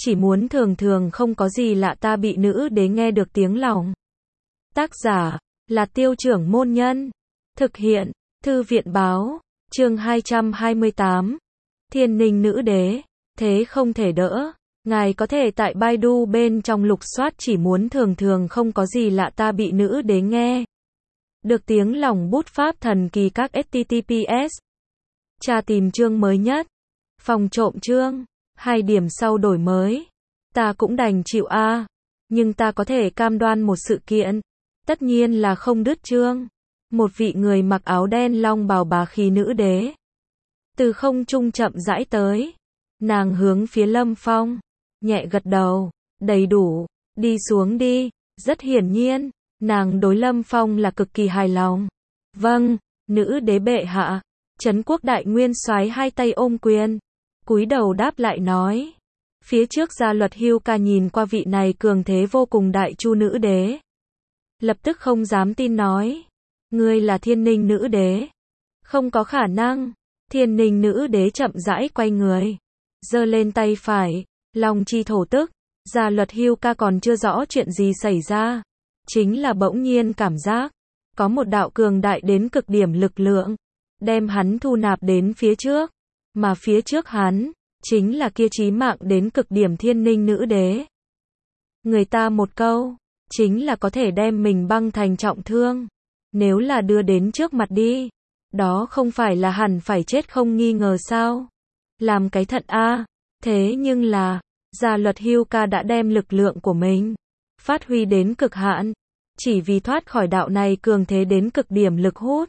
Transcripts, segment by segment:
chỉ muốn thường thường không có gì lạ ta bị nữ đế nghe được tiếng lòng. Tác giả là Tiêu Trưởng Môn Nhân. Thực hiện Thư viện Báo. Chương 228. Thiên Ninh Nữ Đế. Thế không thể đỡ. Ngài có thể tại Baidu bên trong lục soát chỉ muốn thường thường không có gì lạ ta bị nữ đế nghe được tiếng lòng bút pháp thần kỳ các https. Tra tìm chương mới nhất. Phòng trộm chương. 2 điểm sau đổi mới. Ta cũng đành chịu a. Nhưng ta có thể cam đoan một sự kiện. Tất nhiên là không đứt chương. Một vị người mặc áo đen long bào bá khí nữ đế. Từ không trung chậm rãi tới. Nàng hướng phía Lâm Phong. Nhẹ gật đầu. Đầy đủ. Đi xuống đi. Rất hiển nhiên. Nàng đối Lâm Phong là cực kỳ hài lòng. Vâng, nữ đế bệ hạ. Trấn quốc đại nguyên soái hai tay ôm quyền. Cúi đầu đáp lại nói. Phía trước gia luật Hưu Ca nhìn qua vị này cường thế vô cùng đại chu nữ đế. Lập tức không dám tin nói. Ngươi là Thiên Ninh nữ đế. Không có khả năng. Thiên Ninh nữ đế chậm rãi quay người. Giơ lên tay phải. Lòng chi thổ tức. Gia luật Hưu Ca còn chưa rõ chuyện gì xảy ra. Chính là bỗng nhiên cảm giác. Có một đạo cường đại đến cực điểm lực lượng. Đem hắn thu nạp đến phía trước. Mà phía trước hắn. Chính là kia chí mạng đến cực điểm Thiên Ninh nữ đế. Người ta một câu. Chính là có thể đem mình băng thành trọng thương. Nếu là đưa đến trước mặt đi. Đó không phải là hẳn phải chết không nghi ngờ sao. Làm cái thận a. Thế nhưng là. Gia luật Hưu Ca đã đem lực lượng của mình. Phát huy đến cực hạn. Chỉ vì thoát khỏi đạo này cường thế đến cực điểm lực hút.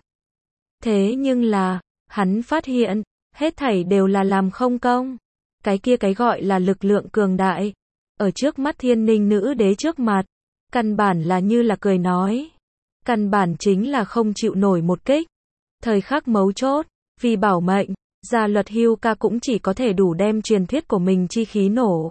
Thế nhưng là. Hắn phát hiện. Hết thảy đều là làm không công. Cái kia cái gọi là lực lượng cường đại. Ở trước mắt Thiên Ninh nữ đế trước mặt. Căn bản là như là cười nói. Căn bản chính là không chịu nổi một kích. Thời khắc mấu chốt. Vì bảo mệnh. Gia luật Hưu Ca cũng chỉ có thể đủ đem truyền thuyết của mình chi khí nổ.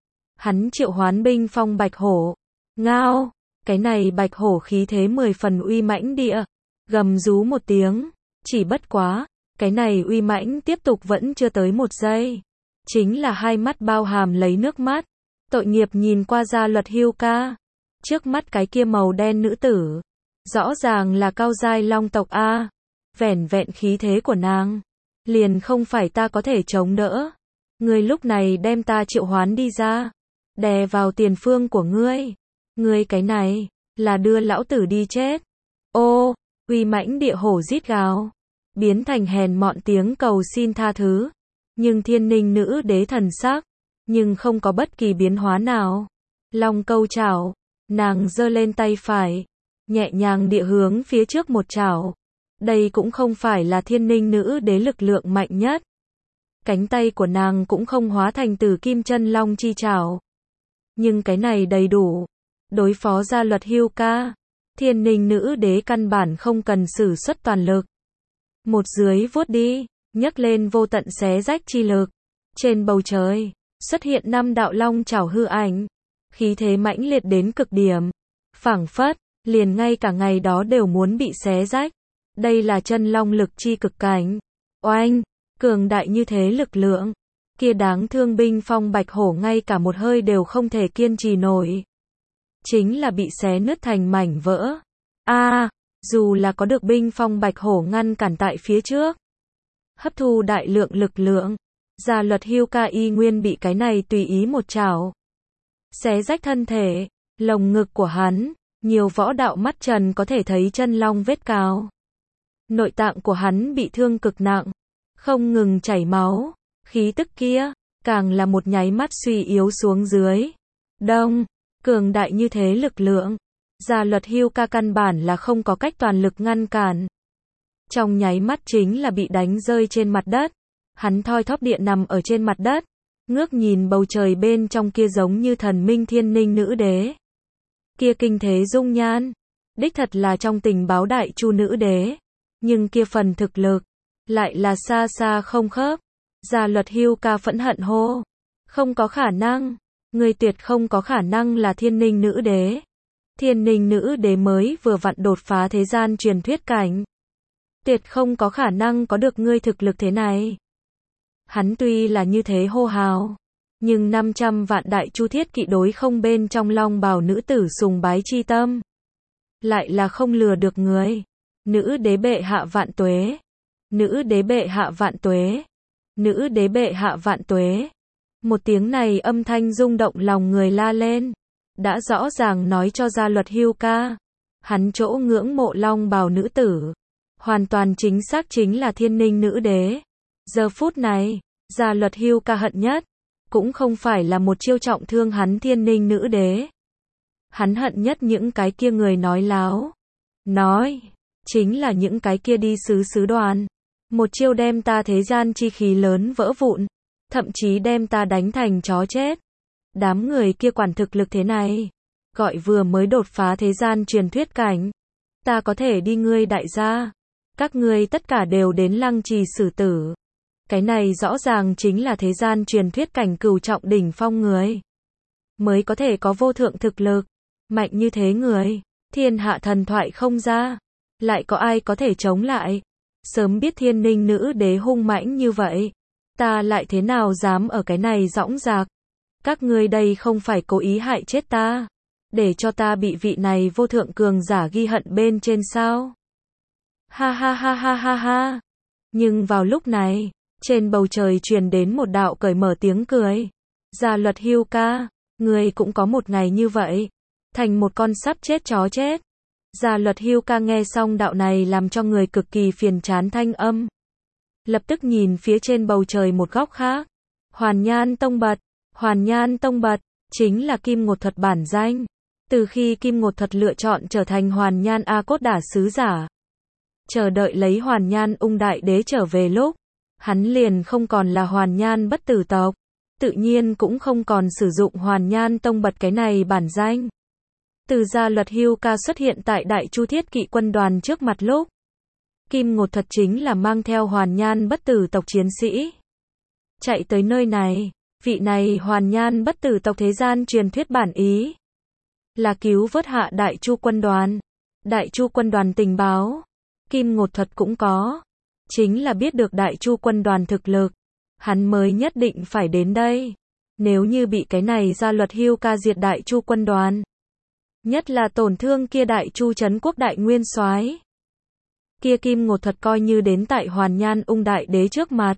Hắn triệu hoán binh phong bạch hổ. Ngao. Cái này bạch hổ khí thế 10 phần uy mãnh địa. Gầm rú một tiếng. Chỉ bất quá. Cái này uy mãnh tiếp tục vẫn chưa tới một giây. Chính là hai mắt bao hàm lấy nước mắt. Tội nghiệp nhìn qua gia luật Hưu Ca. Trước mắt cái kia màu đen nữ tử. Rõ ràng là cao giai long tộc A. Vẻn vẹn khí thế của nàng. Liền không phải ta có thể chống đỡ. Ngươi lúc này đem ta triệu hoán đi ra. Đè vào tiền phương của ngươi. Ngươi cái này. Là đưa lão tử đi chết. Ô. Uy mãnh địa hổ rít gào. Biến thành hèn mọn tiếng cầu xin tha thứ. Nhưng Thiên Ninh nữ đế thần sắc. Nhưng không có bất kỳ biến hóa nào. Long câu chảo. Nàng giơ lên tay phải. Nhẹ nhàng địa hướng phía trước một chảo. Đây cũng không phải là Thiên Ninh nữ đế lực lượng mạnh nhất. Cánh tay của nàng cũng không hóa thành từ kim chân long chi chảo. Nhưng cái này đầy đủ. Đối phó gia luật Hưu Ca. Thiên Ninh nữ đế căn bản không cần sử xuất toàn lực. Một dưới vuốt đi. Nhấc lên vô tận xé rách chi lực. Trên bầu trời. Xuất hiện 5 đạo long chảo hư ảnh. Khí thế mãnh liệt đến cực điểm. Phảng phất. Liền ngay cả ngày đó đều muốn bị xé rách. Đây là chân long lực chi cực cảnh. Oanh. Cường đại như thế lực lượng. Kia đáng thương binh phong bạch hổ ngay cả một hơi đều không thể kiên trì nổi. Chính là bị xé nứt thành mảnh vỡ. Dù là có được binh phong bạch hổ ngăn cản tại phía trước. Hấp thu đại lượng lực lượng. Gia luật Hưu Ca y nguyên bị cái này tùy ý một chảo. Xé rách thân thể. Lồng ngực của hắn. Nhiều võ đạo mắt trần có thể thấy chân long vết cào. Nội tạng của hắn bị thương cực nặng. Không ngừng chảy máu. Khí tức kia. Càng là một nháy mắt suy yếu xuống dưới. Đông. Cường đại như thế lực lượng. Gia luật Hưu Ca căn bản là không có cách toàn lực ngăn cản. Trong nháy mắt chính là bị đánh rơi trên mặt đất. Hắn thoi thóp địa nằm ở trên mặt đất. Ngước nhìn bầu trời bên trong kia giống như thần minh Thiên Ninh nữ đế. Kia kinh thế dung nhan. Đích thật là trong tình báo đại chu nữ đế. Nhưng kia phần thực lực. Lại là xa xa không khớp. Gia luật Hưu Ca phẫn hận hô. Không có khả năng. Người tuyệt không có khả năng là Thiên Ninh nữ đế. Thiên Ninh nữ đế mới vừa vặn đột phá thế gian truyền thuyết cảnh. Tuyệt không có khả năng có được ngươi thực lực thế này. Hắn tuy là như thế hô hào. Nhưng 500 vạn đại chu thiết kỵ đối không bên trong long bào nữ tử sùng bái chi tâm. Lại là không lừa được người. Nữ đế bệ hạ vạn tuế. Nữ đế bệ hạ vạn tuế. Nữ đế bệ hạ vạn tuế. Một tiếng này âm thanh rung động lòng người la lên. Đã rõ ràng nói cho Gia Luật Hưu Ca. Hắn chỗ ngưỡng mộ long bào nữ tử. Hoàn toàn chính xác chính là Thiên Ninh nữ đế. Giờ phút này, Gia Luật Hưu Ca hận nhất. Cũng không phải là một chiêu trọng thương hắn Thiên Ninh nữ đế. Hắn hận nhất những cái kia người nói láo. Nói, chính là những cái kia đi sứ đoàn. Một chiêu đem ta thế gian chi khí lớn vỡ vụn. Thậm chí đem ta đánh thành chó chết. Đám người kia quản thực lực thế này. Gọi vừa mới đột phá thế gian truyền thuyết cảnh. Ta có thể đi ngươi đại gia. Các ngươi tất cả đều đến Lăng Trì xử tử. Cái này rõ ràng chính là thế gian truyền thuyết cảnh cửu trọng đỉnh phong người. Mới có thể có vô thượng thực lực. Mạnh như thế người. Thiên hạ thần thoại không ra. Lại có ai có thể chống lại. Sớm biết Thiên Ninh nữ đế hung mãnh như vậy. Ta lại thế nào dám ở cái này dõng dạc. Các ngươi đây không phải cố ý hại chết ta. Để cho ta bị vị này vô thượng cường giả ghi hận bên trên sao. Ha ha ha ha ha ha. Nhưng vào lúc này, trên bầu trời truyền đến một đạo cởi mở tiếng cười. Gia Luật Hưu Ca, ngươi cũng có một ngày như vậy. Thành một con sắp chết chó chết. Gia Luật Hưu Ca nghe xong đạo này làm cho người cực kỳ phiền chán thanh âm. Lập tức nhìn phía trên bầu trời một góc khác. Hoàn Nhan Tông Bật. Hoàn Nhan Tông Bật, chính là Kim Ngột Thuật bản danh. Từ khi Kim Ngột Thuật lựa chọn trở thành Hoàn Nhan A Cốt Đả sứ giả. Chờ đợi lấy Hoàn Nhan Ung Đại Đế trở về lúc. Hắn liền không còn là Hoàn Nhan bất tử tộc. Tự nhiên cũng không còn sử dụng Hoàn Nhan Tông Bật cái này bản danh. Từ Gia Luật Hưu Ca xuất hiện tại Đại Chu Thiết Kỵ quân đoàn trước mặt lúc. Kim Ngột Thuật chính là mang theo Hoàn Nhan bất tử tộc chiến sĩ. Chạy tới nơi này, vị này Hoàn Nhan bất tử tộc thế gian truyền thuyết bản ý. Là cứu vớt hạ Đại Chu quân đoàn. Đại Chu quân đoàn tình báo. Kim Ngột Thuật cũng có. Chính là biết được Đại Chu quân đoàn thực lực. Hắn mới nhất định phải đến đây. Nếu như bị cái này Gia Luật Hưu Ca diệt Đại Chu quân đoàn. Nhất là tổn thương kia Đại Chu Trấn Quốc đại nguyên soái. Kia Kim Ngột Thuật coi như đến tại Hoàn Nhan Ung Đại Đế trước mặt.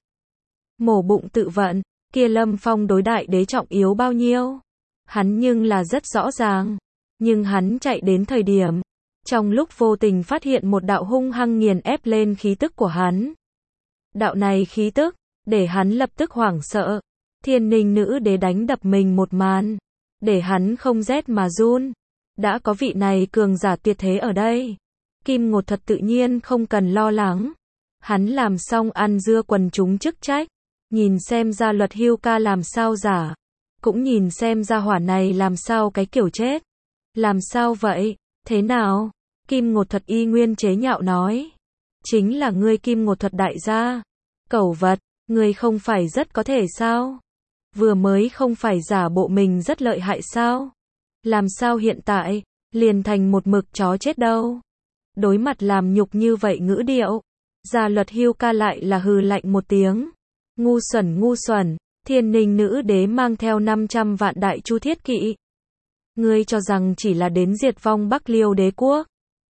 Mổ bụng tự vận, kia Lâm Phong đối Đại Đế trọng yếu bao nhiêu. Hắn nhưng là rất rõ ràng. Nhưng hắn chạy đến thời điểm. Trong lúc vô tình phát hiện một đạo hung hăng nghiền ép lên khí tức của hắn. Đạo này khí tức, để hắn lập tức hoảng sợ. Thiên Ninh nữ đế đánh đập mình một màn. Để hắn không rét mà run. Đã có vị này cường giả tuyệt thế ở đây. Kim Ngột Thuật tự nhiên không cần lo lắng. Hắn làm xong ăn dưa quần chúng chức trách. Nhìn xem Gia Luật Hưu Ca làm sao giả. Cũng nhìn xem gia hỏa này làm sao cái kiểu chết. Làm sao vậy? Thế nào? Kim Ngột Thuật y nguyên chế nhạo nói. Chính là ngươi Kim Ngột Thuật đại gia. Cẩu vật, ngươi không phải rất có thể sao? Vừa mới không phải giả bộ mình rất lợi hại sao? Làm sao hiện tại, liền thành một mực chó chết đâu? Đối mặt làm nhục như vậy ngữ điệu. Gia Luật Hưu Ca lại là hừ lạnh một tiếng. Ngu xuẩn, Thiên Ninh nữ đế mang theo 500 vạn Đại Chu Thiết Kỵ. Ngươi cho rằng chỉ là đến diệt vong Bắc Liêu đế quốc.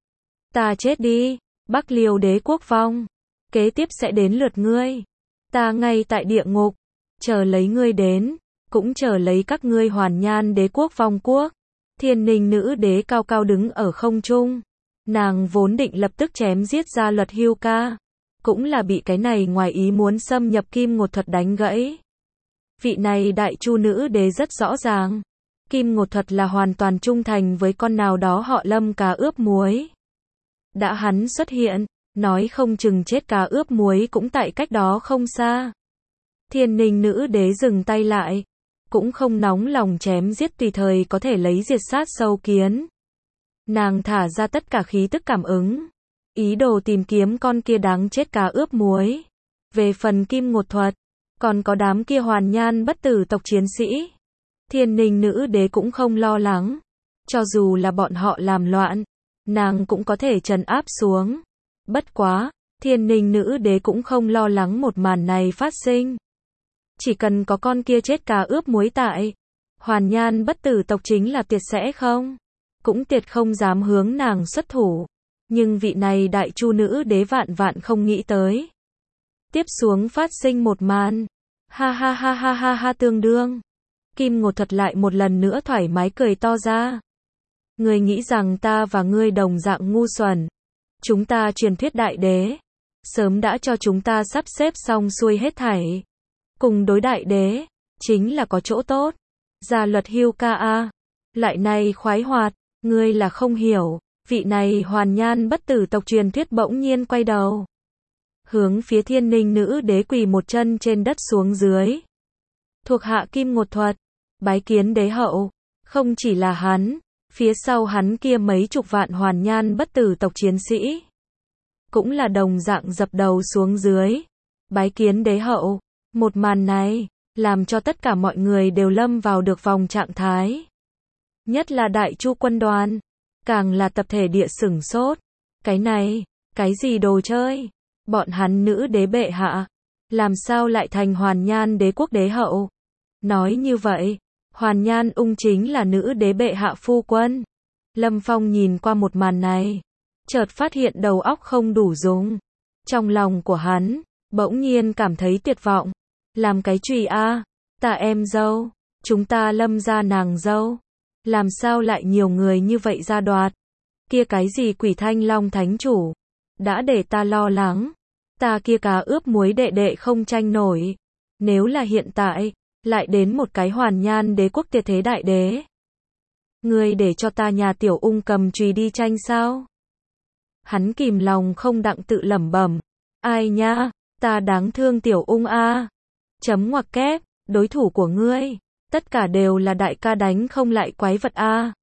Ta chết đi, Bắc Liêu đế quốc vong. Kế tiếp sẽ đến lượt ngươi. Ta ngay tại địa ngục. Chờ lấy ngươi đến. Cũng chờ lấy các ngươi Hoàn Nhan đế quốc vong quốc. Thiên Ninh nữ đế cao cao đứng ở không trung. Nàng vốn định lập tức chém giết Gia Luật Hưu Ca. Cũng là bị cái này ngoài ý muốn xâm nhập Kim Ngột Thuật đánh gãy. Vị này Đại Chu nữ đế rất rõ ràng. Kim Ngột Thuật là hoàn toàn trung thành với con nào đó họ Lâm cá ướp muối. Đã hắn xuất hiện, nói không chừng chết cá ướp muối cũng tại cách đó không xa. Thiên Ninh nữ đế dừng tay lại. Cũng không nóng lòng chém giết tùy thời có thể lấy diệt sát sâu kiến. Nàng thả ra tất cả khí tức cảm ứng. Ý đồ tìm kiếm con kia đáng chết cá ướp muối. Về phần Kim Ngột Thuật, còn có đám kia Hoàn Nhan bất tử tộc chiến sĩ. Thiên Ninh nữ đế cũng không lo lắng. Cho dù là bọn họ làm loạn, nàng cũng có thể trấn áp xuống. Bất quá, Thiên Ninh nữ đế cũng không lo lắng một màn này phát sinh. chỉ cần có con kia chết cá ướp muối tại Hoàn Nhan bất tử tộc chính là Tiệt sẽ không, cũng Tiệt không dám hướng nàng xuất thủ. Nhưng vị này đại chu nữ đế vạn vạn không nghĩ tới. Tiếp xuống phát sinh một màn. Ha ha ha ha ha ha tương đương. Kim Ngột Thuật lại một lần nữa thoải mái cười to ra. Ngươi nghĩ rằng ta và ngươi đồng dạng ngu xuẩn. Chúng ta truyền thuyết đại đế. Sớm đã cho chúng ta sắp xếp xong xuôi hết thảy. Cùng đối đại đế. Chính là có chỗ tốt. Gia luật hưu ca a. Lại này khoái hoạt. Ngươi là không hiểu. Vị này Hoàn Nhan bất tử tộc truyền thuyết bỗng nhiên quay đầu. Hướng phía Thiên Ninh nữ đế quỳ một chân trên đất xuống dưới. Thuộc hạ Kim Ngột Thuật. Bái kiến đế hậu. Không chỉ là hắn. Phía sau hắn kia mấy chục vạn Hoàn Nhan bất tử tộc chiến sĩ. Cũng là đồng dạng dập đầu xuống dưới. Bái kiến đế hậu. Một màn này. Làm cho tất cả mọi người đều lâm vào được vòng trạng thái. Nhất là đại chu quân đoàn. Càng là tập thể địa sửng sốt. Cái này. Cái gì đồ chơi. Bọn hắn nữ đế bệ hạ. Làm sao lại thành Hoàn Nhan đế quốc đế hậu. Nói như vậy. Hoàn Nhan ung chính là nữ đế bệ hạ phu quân. Lâm Phong nhìn qua một màn này. Chợt phát hiện đầu óc không đủ dùng. Trong lòng của hắn. Bỗng nhiên cảm thấy tuyệt vọng. Làm cái chùy a. Ta em dâu. Chúng ta Lâm gia nàng dâu. Làm sao lại nhiều người như vậy ra đoạt. Kia cái gì quỷ Thanh Long thánh chủ. Đã để ta lo lắng. Ta kia cá ướp muối đệ đệ không tranh nổi. Nếu là hiện tại. Lại đến một cái Hoàn Nhan đế quốc Tiệt thế đại đế. Ngươi để cho ta nhà tiểu ung cầm chùy đi tranh sao? Hắn kìm lòng không đặng tự lẩm bẩm. Ai nha, ta đáng thương tiểu ung a. Chấm ngoặc kép, đối thủ của ngươi. Tất cả đều là đại ca đánh không lại quái vật a.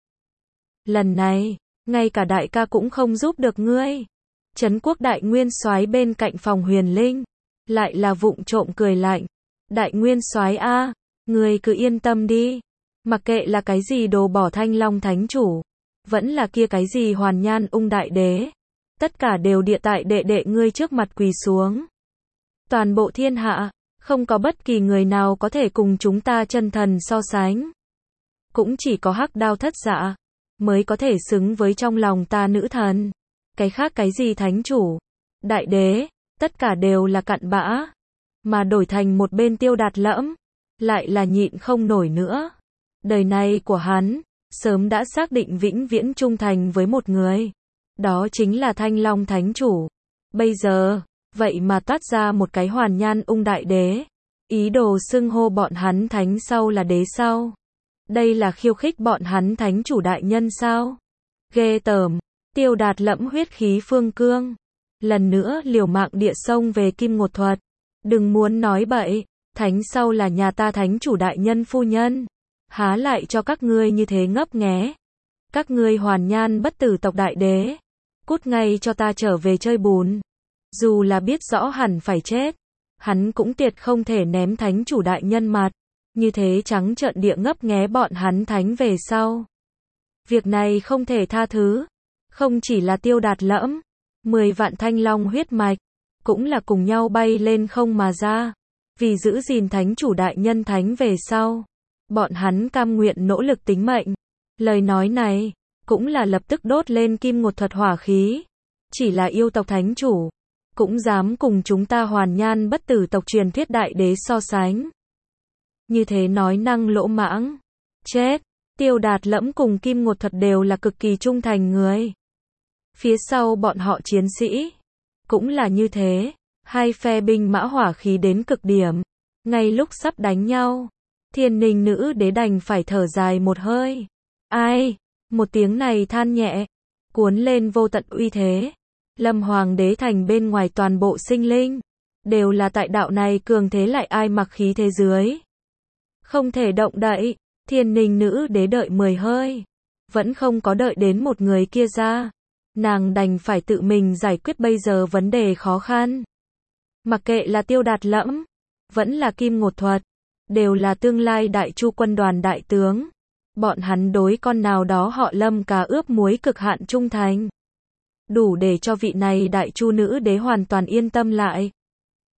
Lần này, ngay cả đại ca cũng không giúp được ngươi. Trấn quốc đại nguyên soái bên cạnh phòng Huyền Linh. Lại là vụng trộm cười lạnh. Đại nguyên soái a, ngươi cứ yên tâm đi. Mặc kệ là cái gì đồ bỏ Thanh Long thánh chủ. Vẫn là kia cái gì Hoàn Nhan ung đại đế. Tất cả đều địa tại đệ đệ ngươi trước mặt quỳ xuống. Toàn bộ thiên hạ. Không có bất kỳ người nào có thể cùng chúng ta chân thần so sánh. Cũng chỉ có Hắc Đao thất dạ. Mới có thể xứng với trong lòng ta nữ thần. Cái khác cái gì thánh chủ. Đại đế. Tất cả đều là cặn bã. Mà đổi thành một bên Tiêu Đạt Lẫm. Lại là nhịn không nổi nữa. Đời này của hắn. Sớm đã xác định vĩnh viễn trung thành với một người. Đó chính là Thanh Long thánh chủ. Bây giờ. Vậy mà toát ra một cái Hoàn Nhan ung đại đế. Ý đồ xưng hô bọn hắn thánh sau là đế sau. Đây là khiêu khích bọn hắn thánh chủ đại nhân sao? Ghê tởm. Tiêu Đạt Lẫm huyết khí phương cương. Lần nữa liều mạng địa sông về Kim Ngột Thuật. Đừng muốn nói bậy. Thánh sau là nhà ta thánh chủ đại nhân phu nhân. Há lại cho các ngươi như thế ngấp nghé. Các ngươi Hoàn Nhan bất tử tộc đại đế. Cút ngay cho ta trở về chơi bùn. Dù là biết rõ hẳn phải chết. Hắn cũng tuyệt không thể ném thánh chủ đại nhân mặt. Như thế trắng trợn địa ngấp nghé bọn hắn thánh về sau. Việc này không thể tha thứ. Không chỉ là Tiêu Đạt Lẫm. 10 vạn Thanh Long huyết mạch. Cũng là cùng nhau bay lên không mà ra. Vì giữ gìn thánh chủ đại nhân thánh về sau. Bọn hắn cam nguyện nỗ lực tính mệnh. Lời nói này. Cũng là lập tức đốt lên Kim Ngột Thuật hỏa khí. Chỉ là yêu tộc thánh chủ. Cũng dám cùng chúng ta Hoàn Nhan bất tử tộc truyền thuyết đại đế so sánh. Như thế nói năng lỗ mãng. Chết. Tiêu Đạt Lẫm cùng Kim Ngột Thuật đều là cực kỳ trung thành người. Phía sau bọn họ chiến sĩ. Cũng là như thế. Hai phe binh mã hỏa khí đến cực điểm. Ngay lúc sắp đánh nhau. Thiên Ninh nữ đế đành phải thở dài một hơi. Ai? Một tiếng này than nhẹ. Cuốn lên vô tận uy thế. Lâm Hoàng đế thành bên ngoài toàn bộ sinh linh. Đều là tại đạo này cường thế lại ai mặc khí thế dưới. Không thể động đậy. Thiên Ninh nữ đế đợi 10 hơi. Vẫn không có đợi đến một người kia ra. Nàng đành phải tự mình giải quyết bây giờ vấn đề khó khăn. Mặc kệ là Tiêu Đạt Lẫm. Vẫn là Kim Ngột Thuật. Đều là tương lai đại chu quân đoàn đại tướng. Bọn hắn đối con nào đó họ Lâm cá ướp muối cực hạn trung thành. Đủ để cho vị này đại chu nữ đế hoàn toàn yên tâm lại.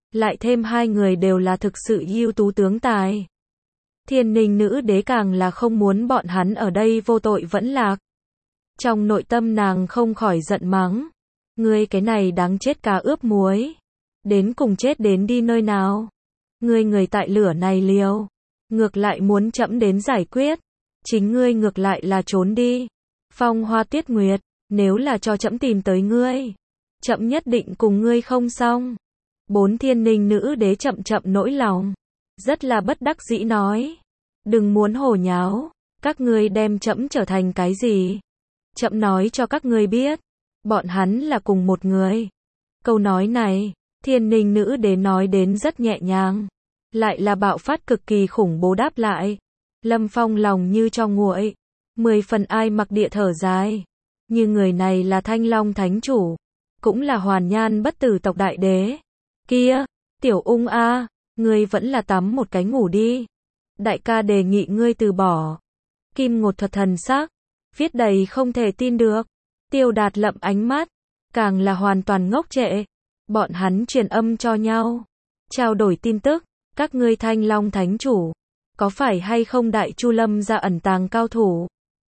lại thêm hai người đều là thực sự ưu tú tướng tài. Thiên Ninh nữ đế càng là không muốn bọn hắn ở đây vô tội vẫn lạc. Trong nội tâm nàng không khỏi giận mắng. Ngươi cái này đáng chết cá ướp muối. Đến cùng chết đến đi nơi nào. Ngươi người tại lửa này liều. Ngược lại muốn trẫm đến giải quyết. Chính ngươi ngược lại là trốn đi. Phong Hoa Tuyết Nguyệt, nếu là cho trẫm tìm tới ngươi, trẫm nhất định cùng ngươi không xong. Bốn Thiên Ninh nữ đế chậm chậm nỗi lòng. Rất là bất đắc dĩ nói. Đừng muốn hồ nháo. Các ngươi đem trẫm trở thành cái gì? Trẫm nói cho các ngươi biết. Bọn hắn là cùng một người. Câu nói này, Thiên Ninh nữ đế nói đến rất nhẹ nhàng. Lại là bạo phát cực kỳ khủng bố đáp lại. Lâm Phong lòng như cho nguội. 10 phần ai mặc địa thở dài. Như người này là Thanh Long Thánh Chủ. Cũng là Hoàn Nhan bất tử tộc đại đế. Kia, Tiểu Ung a, ngươi vẫn là tắm một cái ngủ đi. Đại ca đề nghị ngươi từ bỏ. Kim Ngột Thuật thần sắc, viết đầy không thể tin được. Tiêu Đạt lậm ánh mắt, càng là hoàn toàn ngốc trệ. Bọn hắn truyền âm cho nhau, trao đổi tin tức. Các ngươi Thanh Long Thánh Chủ, có phải hay không Đại Chu Lâm ra ẩn tàng cao thủ?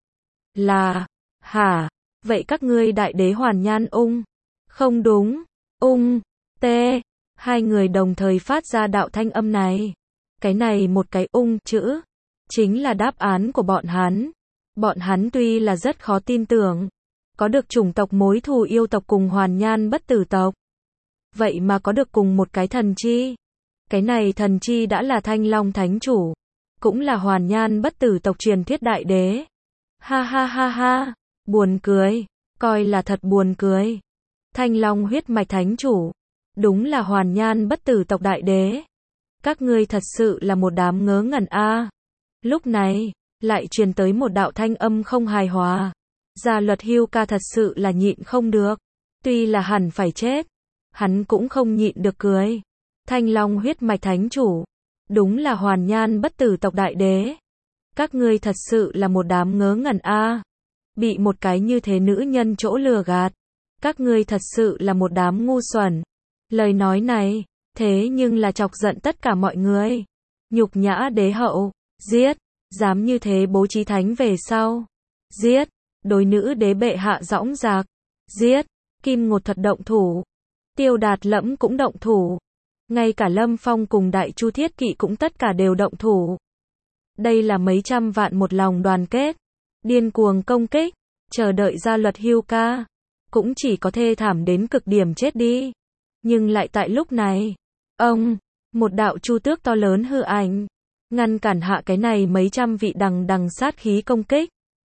Là, hả? Vậy các ngươi Đại Đế Hoàn Nhan Ung? Không đúng, Ung, Tê. Hai người đồng thời phát ra đạo thanh âm này. Cái này một cái ung chữ, chính là đáp án của bọn hắn. Bọn hắn tuy là rất khó tin tưởng, có được chủng tộc mối thù yêu tộc cùng Hoàn Nhan bất tử tộc. Vậy mà có được cùng một cái thần chi. Cái này thần chi đã là Thanh Long Thánh Chủ, cũng là Hoàn Nhan bất tử tộc truyền thuyết đại đế. Ha ha ha ha, buồn cười, coi là thật buồn cười. Thanh Long huyết mạch Thánh Chủ, đúng là Hoàn Nhan bất tử tộc đại đế. Các ngươi thật sự là một đám ngớ ngẩn a. Lúc này, lại truyền tới một đạo thanh âm không hài hòa. Gia Luật Hưu Ca thật sự là nhịn không được. Tuy là hẳn phải chết, hắn cũng không nhịn được cười. Thanh Long huyết mạch Thánh Chủ, đúng là Hoàn Nhan bất tử tộc đại đế. Các ngươi thật sự là một đám ngớ ngẩn a. Bị một cái như thế nữ nhân chỗ lừa gạt. Các ngươi thật sự là một đám ngu xuẩn. Lời nói này, thế nhưng là chọc giận tất cả mọi người. Nhục nhã đế hậu, giết, dám như thế bố trí thánh về sau. Giết, đối nữ đế bệ hạ dõng dạc. Giết, Kim Ngột Thuật động thủ. Tiêu Đạt Lẫm cũng động thủ. Ngay cả Lâm Phong cùng Đại Chu Thiết Kỵ cũng tất cả đều động thủ. Đây là mấy trăm vạn một lòng đoàn kết, điên cuồng công kích, chờ đợi Gia Luật Hưu Ca. Cũng chỉ có thê thảm đến cực điểm chết đi. Nhưng lại tại lúc này, một đạo chu tước to lớn hư ảnh, ngăn cản hạ cái này mấy trăm vị đằng đằng sát khí công kích.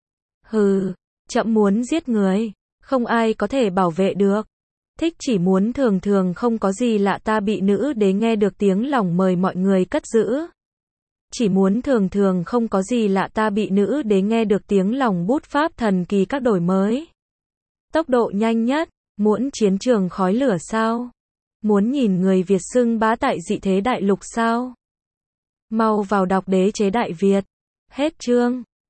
Hừ, trẫm muốn giết người, không ai có thể bảo vệ được. Thích chỉ muốn thường thường không có gì lạ ta bị nữ đế nghe được tiếng lòng mời mọi người cất giữ. Chỉ muốn thường thường không có gì lạ ta bị nữ đế nghe được tiếng lòng bút pháp thần kỳ các đổi mới. Tốc độ nhanh nhất, muốn chiến trường khói lửa sao? Muốn nhìn người Việt xưng bá tại dị thế đại lục sao? Mau vào đọc Đế chế Đại Việt. Hết chương.